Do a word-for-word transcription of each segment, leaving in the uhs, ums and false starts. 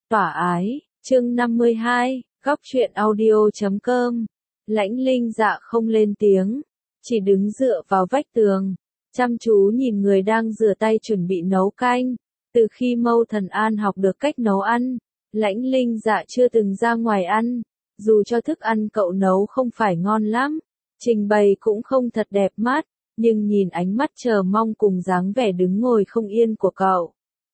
Tỏa ái, chương năm mươi hai, góc truyện audio chấm com. Lãnh Linh Dạ không lên tiếng, chỉ đứng dựa vào vách tường, chăm chú nhìn người đang rửa tay chuẩn bị nấu canh. Từ khi Mâu Thần An học được cách nấu ăn, Lãnh Linh Dạ chưa từng ra ngoài ăn, dù cho thức ăn cậu nấu không phải ngon lắm, trình bày cũng không thật đẹp mắt, nhưng nhìn ánh mắt chờ mong cùng dáng vẻ đứng ngồi không yên của cậu,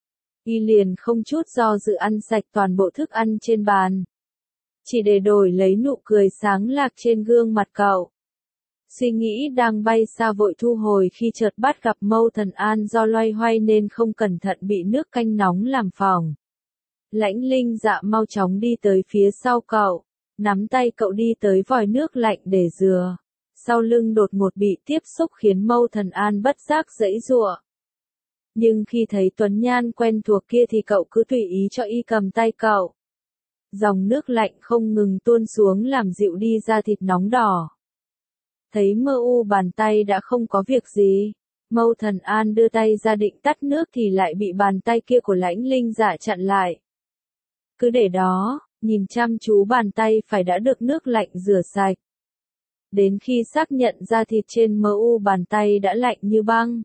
y liền không chút do dự ăn sạch toàn bộ thức ăn trên bàn, chỉ để đổi lấy nụ cười sáng lạc trên gương mặt cậu. Suy nghĩ đang bay xa vội thu hồi khi chợt bắt gặp Mâu Thần An do loay hoay nên không cẩn thận bị nước canh nóng làm phỏng. Lãnh Linh Dạ mau chóng đi tới phía sau cậu, nắm tay cậu đi tới vòi nước lạnh để rửa. Sau lưng đột ngột bị tiếp xúc khiến Mâu Thần An bất giác giãy giụa. Nhưng khi thấy Tuấn Nhan quen thuộc kia thì cậu cứ tùy ý cho y cầm tay cậu. Dòng nước lạnh không ngừng tuôn xuống làm dịu đi da thịt nóng đỏ. Thấy mơ u bàn tay đã không có việc gì, Mâu Thần An đưa tay ra định tắt nước thì lại bị bàn tay kia của Lãnh Linh Dạ chặn lại. Cứ để đó, nhìn chăm chú bàn tay phải đã được nước lạnh rửa sạch. Đến khi xác nhận da thịt trên mơ u bàn tay đã lạnh như băng,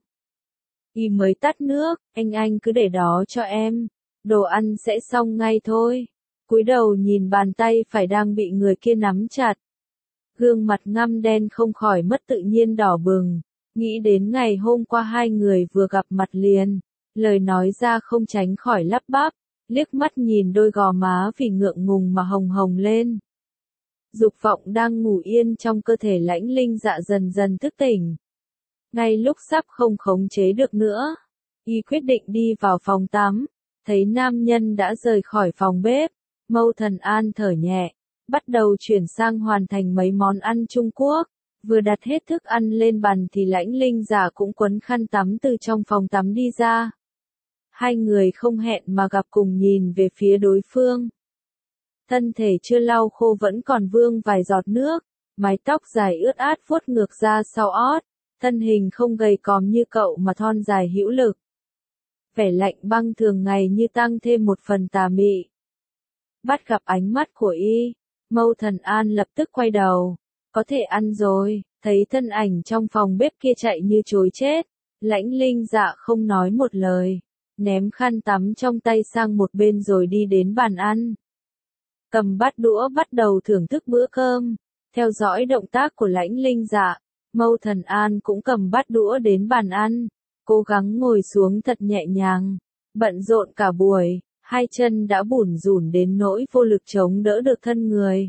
y mới tắt nước. Anh anh cứ để đó cho em, đồ ăn sẽ xong ngay thôi. Cúi đầu nhìn bàn tay phải đang bị người kia nắm chặt. Gương mặt ngăm đen không khỏi mất tự nhiên đỏ bừng, nghĩ đến ngày hôm qua hai người vừa gặp mặt liền, lời nói ra không tránh khỏi lắp bắp, liếc mắt nhìn đôi gò má vì ngượng ngùng mà hồng hồng lên. Dục vọng đang ngủ yên trong cơ thể Lãnh Linh Dạ dần dần thức tỉnh. Ngay lúc sắp không khống chế được nữa, y quyết định đi vào phòng tắm, thấy nam nhân đã rời khỏi phòng bếp, Mâu Thần An thở nhẹ, bắt đầu chuyển sang hoàn thành mấy món ăn Trung Quốc. Vừa đặt hết thức ăn lên bàn thì Lãnh Linh Dạ cũng quấn khăn tắm từ trong phòng tắm đi ra. Hai người không hẹn mà gặp cùng nhìn về phía đối phương. Thân thể chưa lau khô vẫn còn vương vài giọt nước, mái tóc dài ướt át vuốt ngược ra sau ót, thân hình không gầy còm như cậu mà thon dài hữu lực. Vẻ lạnh băng thường ngày như tăng thêm một phần tà mị. Bắt gặp ánh mắt của y, Mâu Thần An lập tức quay đầu, có thể ăn rồi. Thấy thân ảnh trong phòng bếp kia chạy như chối chết, Lãnh Linh Dạ không nói một lời, ném khăn tắm trong tay sang một bên rồi đi đến bàn ăn. Cầm bát đũa bắt đầu thưởng thức bữa cơm, theo dõi động tác của Lãnh Linh Dạ, Mâu Thần An cũng cầm bát đũa đến bàn ăn, cố gắng ngồi xuống thật nhẹ nhàng. Bận rộn cả buổi, hai chân đã bủn rủn đến nỗi vô lực chống đỡ được thân người.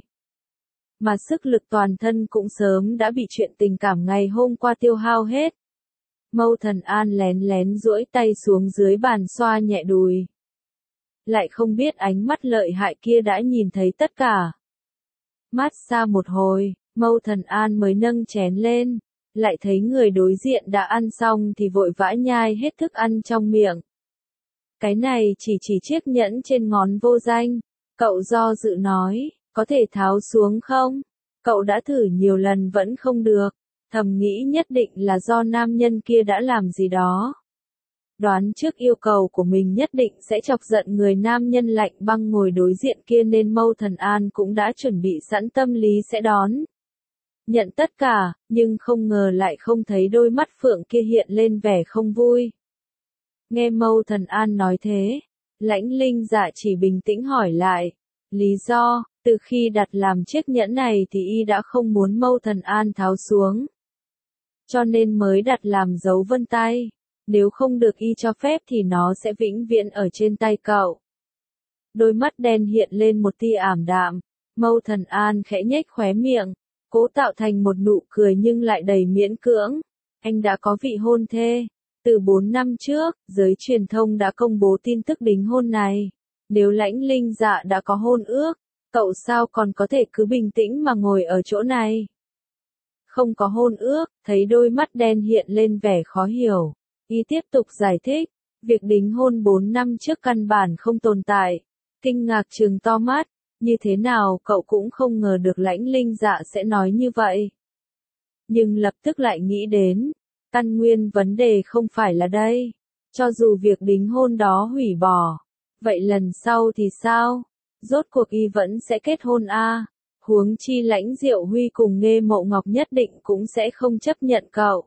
Mà sức lực toàn thân cũng sớm đã bị chuyện tình cảm ngày hôm qua tiêu hao hết. Mâu Thần An lén lén duỗi tay xuống dưới bàn xoa nhẹ đùi. Lại không biết ánh mắt lợi hại kia đã nhìn thấy tất cả. Mát xa một hồi, Mâu Thần An mới nâng chén lên, lại thấy người đối diện đã ăn xong thì vội vã nhai hết thức ăn trong miệng. Cái này chỉ chỉ chiếc nhẫn trên ngón vô danh, cậu do dự nói, có thể tháo xuống không? Cậu đã thử nhiều lần vẫn không được, thầm nghĩ nhất định là do nam nhân kia đã làm gì đó. Đoán trước yêu cầu của mình nhất định sẽ chọc giận người nam nhân lạnh băng ngồi đối diện kia nên Mâu Thần An cũng đã chuẩn bị sẵn tâm lý sẽ đón nhận tất cả, nhưng không ngờ lại không thấy đôi mắt phượng kia hiện lên vẻ không vui. Nghe Mâu Thần An nói thế, Lãnh Linh Dạ chỉ bình tĩnh hỏi lại, lý do, từ khi đặt làm chiếc nhẫn này thì y đã không muốn Mâu Thần An tháo xuống. Cho nên mới đặt làm dấu vân tay, nếu không được y cho phép thì nó sẽ vĩnh viễn ở trên tay cậu. Đôi mắt đen hiện lên một tia ảm đạm, Mâu Thần An khẽ nhếch khóe miệng, cố tạo thành một nụ cười nhưng lại đầy miễn cưỡng. Anh đã có vị hôn thê. Từ bốn năm trước, giới truyền thông đã công bố tin tức đính hôn này. Nếu Lãnh Linh Dạ đã có hôn ước, cậu sao còn có thể cứ bình tĩnh mà ngồi ở chỗ này? Không có hôn ước, thấy đôi mắt đen hiện lên vẻ khó hiểu. Y tiếp tục giải thích, việc đính hôn bốn năm trước căn bản không tồn tại. Kinh ngạc trừng to mắt, như thế nào cậu cũng không ngờ được Lãnh Linh Dạ sẽ nói như vậy. Nhưng lập tức lại nghĩ đến, căn nguyên vấn đề không phải là đây. Cho dù việc đính hôn đó hủy bỏ, Vậy lần sau thì sao? Rốt cuộc y vẫn sẽ kết hôn à? Huống chi Lãnh Diệu Huy cùng Nghê Mộ Ngọc nhất định cũng sẽ không chấp nhận cậu.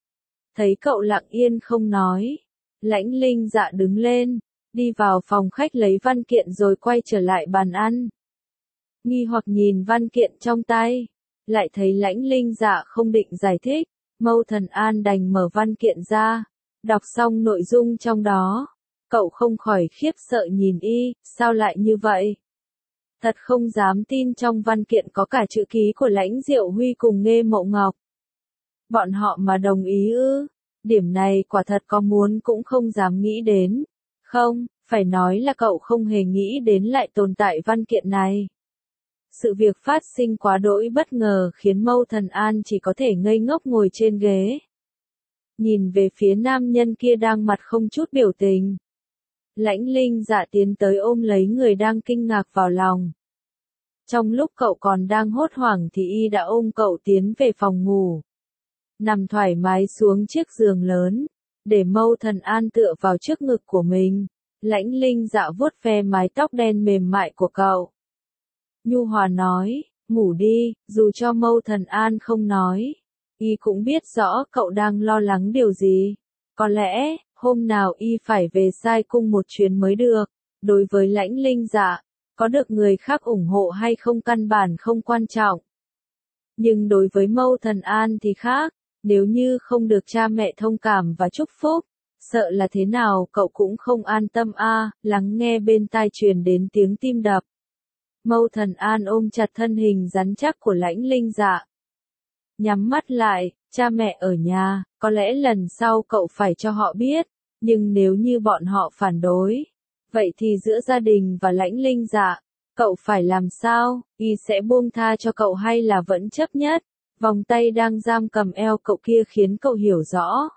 Thấy cậu lặng yên không nói, Lãnh Linh Dạ đứng lên, đi vào phòng khách lấy văn kiện rồi quay trở lại bàn ăn. Nghi hoặc nhìn văn kiện trong tay, lại thấy Lãnh Linh Dạ không định giải thích, Mâu Thần An đành mở văn kiện ra, đọc xong nội dung trong đó. Cậu không khỏi khiếp sợ nhìn y, sao lại như vậy? Thật không dám tin trong văn kiện có cả chữ ký của Lãnh Diệu Huy cùng Nghê Mộ Ngọc. Bọn họ mà đồng ý ư? Điểm này quả thật có muốn cũng không dám nghĩ đến. Không, phải nói là cậu không hề nghĩ đến lại tồn tại văn kiện này. Sự việc phát sinh quá đỗi bất ngờ khiến Mâu Thần An chỉ có thể ngây ngốc ngồi trên ghế. Nhìn về phía nam nhân kia đang mặt không chút biểu tình. Lãnh Linh Dạ tiến tới ôm lấy người đang kinh ngạc vào lòng. Trong lúc cậu còn đang hốt hoảng thì y đã ôm cậu tiến về phòng ngủ. Nằm thoải mái xuống chiếc giường lớn, để Mâu Thần An tựa vào trước ngực của mình. Lãnh Linh Dạ vuốt ve mái tóc đen mềm mại của cậu. Nhu hòa nói, ngủ đi, dù cho Mâu Thần An không nói. Y cũng biết rõ cậu đang lo lắng điều gì. Có lẽ, hôm nào y phải về Sai Cung một chuyến mới được. Đối với Lãnh Linh Dạ, có được người khác ủng hộ hay không căn bản không quan trọng. Nhưng đối với Mâu Thần An thì khác, nếu như không được cha mẹ thông cảm và chúc phúc, sợ là thế nào cậu cũng không an tâm a. À, lắng nghe bên tai truyền đến tiếng tim đập. Mâu Thần An ôm chặt thân hình rắn chắc của Lãnh Linh Dạ. Nhắm mắt lại, cha mẹ ở nhà, có lẽ lần sau cậu phải cho họ biết, nhưng nếu như bọn họ phản đối, vậy thì giữa gia đình và Lãnh Linh Dạ, cậu phải làm sao, y sẽ buông tha cho cậu hay là vẫn chấp nhất? Vòng tay đang giam cầm eo cậu kia khiến cậu hiểu rõ.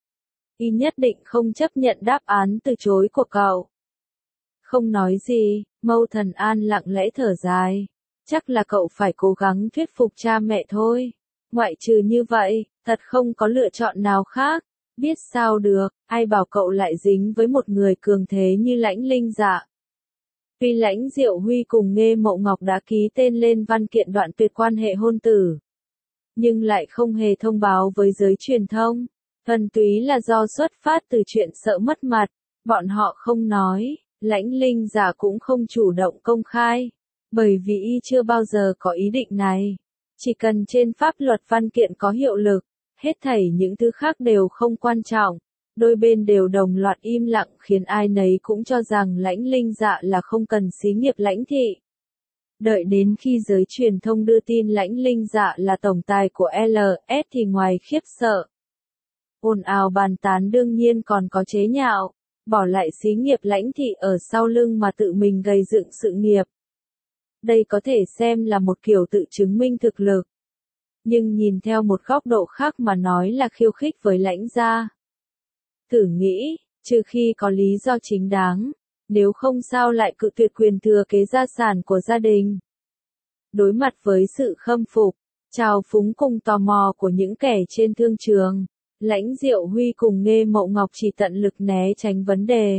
Y nhất định không chấp nhận đáp án từ chối của cậu. Không nói gì, Mâu Thần An lặng lẽ thở dài. Chắc là cậu phải cố gắng thuyết phục cha mẹ thôi. Ngoại trừ như vậy, thật không có lựa chọn nào khác. Biết sao được, ai bảo cậu lại dính với một người cường thế như Lãnh Linh Dạ. Vì Lãnh Diệu Huy cùng Nghê Mộ Ngọc đã ký tên lên văn kiện đoạn tuyệt quan hệ hôn tử. Nhưng lại không hề thông báo với giới truyền thông. Thuần túy là do xuất phát từ chuyện sợ mất mặt. Bọn họ không nói, Lãnh Linh Dạ cũng không chủ động công khai. Bởi vì y chưa bao giờ có ý định này. Chỉ cần trên pháp luật văn kiện có hiệu lực, hết thảy những thứ khác đều không quan trọng. Đôi bên đều đồng loạt im lặng khiến ai nấy cũng cho rằng Lãnh Linh Dạ là không cần xí nghiệp Lãnh thị. Đợi đến khi giới truyền thông đưa tin Lãnh Linh Dạ là tổng tài của lờ ét thì ngoài khiếp sợ, ồn ào bàn tán đương nhiên còn có chế nhạo, bỏ lại xí nghiệp Lãnh thị ở sau lưng mà tự mình gây dựng sự nghiệp. Đây có thể xem là một kiểu tự chứng minh thực lực. Nhưng nhìn theo một góc độ khác mà nói là khiêu khích với Lãnh gia. Thử nghĩ, trừ khi có lý do chính đáng, nếu không sao lại cự tuyệt quyền thừa kế gia sản của gia đình. Đối mặt với sự khâm phục, trào phúng cùng tò mò của những kẻ trên thương trường, Lãnh Diệu Huy cùng Nghê Mộ Ngọc chỉ tận lực né tránh vấn đề.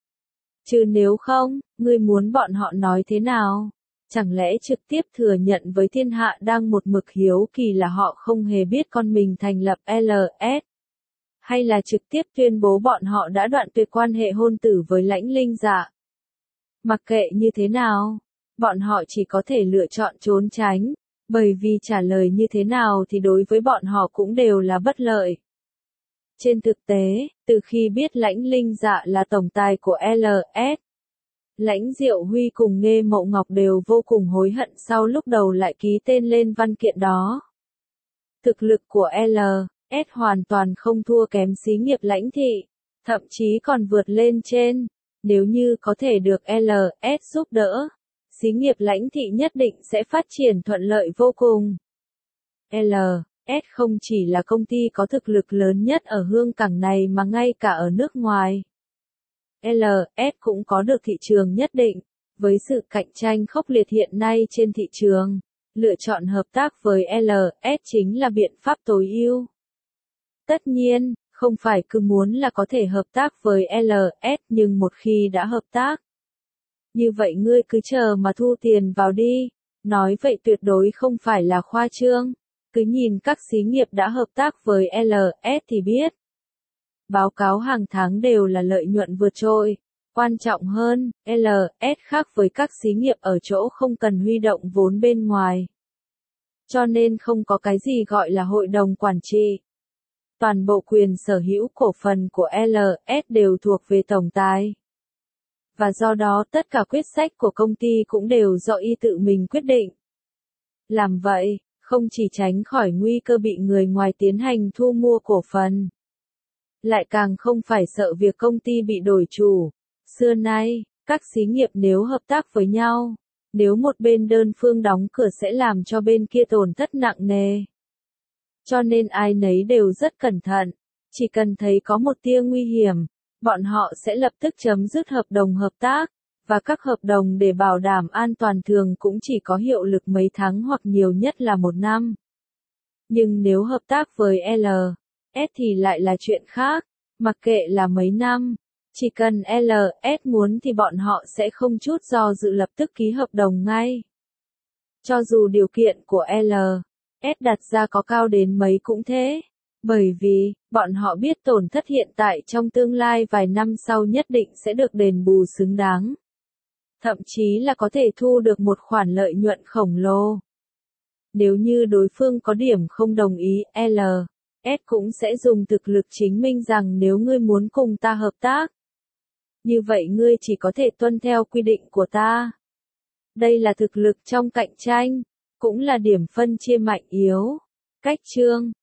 Chứ nếu không, ngươi muốn bọn họ nói thế nào? Chẳng lẽ trực tiếp thừa nhận với thiên hạ đang một mực hiếu kỳ là họ không hề biết con mình thành lập lờ ét? Hay là trực tiếp tuyên bố bọn họ đã đoạn tuyệt quan hệ hôn tử với Lãnh Linh Dạ? Mặc kệ như thế nào, bọn họ chỉ có thể lựa chọn trốn tránh, bởi vì trả lời như thế nào thì đối với bọn họ cũng đều là bất lợi. Trên thực tế, từ khi biết Lãnh Linh Dạ là tổng tài của lờ ét, Lãnh Diệu Huy cùng Nghê Mộ Ngọc đều vô cùng hối hận sau lúc đầu lại ký tên lên văn kiện đó. Thực lực của lờ ét hoàn toàn không thua kém xí nghiệp Lãnh thị, thậm chí còn vượt lên trên. Nếu như có thể được lờ ét giúp đỡ, xí nghiệp Lãnh thị nhất định sẽ phát triển thuận lợi vô cùng. lờ ét không chỉ là công ty có thực lực lớn nhất ở hương cảng này mà ngay cả ở nước ngoài. lờ ét cũng có được thị trường nhất định, với sự cạnh tranh khốc liệt hiện nay trên thị trường, lựa chọn hợp tác với lờ ét chính là biện pháp tối ưu. Tất nhiên, không phải cứ muốn là có thể hợp tác với lờ ét nhưng một khi đã hợp tác, Như vậy ngươi cứ chờ mà thu tiền vào đi. Nói vậy tuyệt đối không phải là khoa trương. Cứ nhìn các xí nghiệp đã hợp tác với lờ ét thì biết. Báo cáo hàng tháng đều là lợi nhuận vượt trội. Quan trọng hơn, lờ ét khác với các xí nghiệp ở chỗ không cần huy động vốn bên ngoài. Cho nên không có cái gì gọi là hội đồng quản trị. Toàn bộ quyền sở hữu cổ phần của lờ ét đều thuộc về tổng tài. Và do đó tất cả quyết sách của công ty cũng đều do y tự mình quyết định. Làm vậy, không chỉ tránh khỏi nguy cơ bị người ngoài tiến hành thu mua cổ phần, lại càng không phải sợ việc công ty bị đổi chủ. Xưa nay, các xí nghiệp nếu hợp tác với nhau, nếu một bên đơn phương đóng cửa sẽ làm cho bên kia tổn thất nặng nề. Cho nên ai nấy đều rất cẩn thận, chỉ cần thấy có một tia nguy hiểm, bọn họ sẽ lập tức chấm dứt hợp đồng hợp tác, và các hợp đồng để bảo đảm an toàn thường cũng chỉ có hiệu lực mấy tháng hoặc nhiều nhất là một năm. Nhưng nếu hợp tác với lờ ét thì lại là chuyện khác, mặc kệ là mấy năm, chỉ cần lờ ét muốn thì bọn họ sẽ không chút do dự lập tức ký hợp đồng ngay. Cho dù điều kiện của lờ ét đặt ra có cao đến mấy cũng thế. Bởi vì, bọn họ biết tổn thất hiện tại trong tương lai vài năm sau nhất định sẽ được đền bù xứng đáng. Thậm chí là có thể thu được một khoản lợi nhuận khổng lồ. Nếu như đối phương có điểm không đồng ý, lờ ét cũng sẽ dùng thực lực chứng minh rằng nếu ngươi muốn cùng ta hợp tác, như vậy ngươi chỉ có thể tuân theo quy định của ta. Đây là thực lực trong cạnh tranh, cũng là điểm phân chia mạnh yếu. Cách chương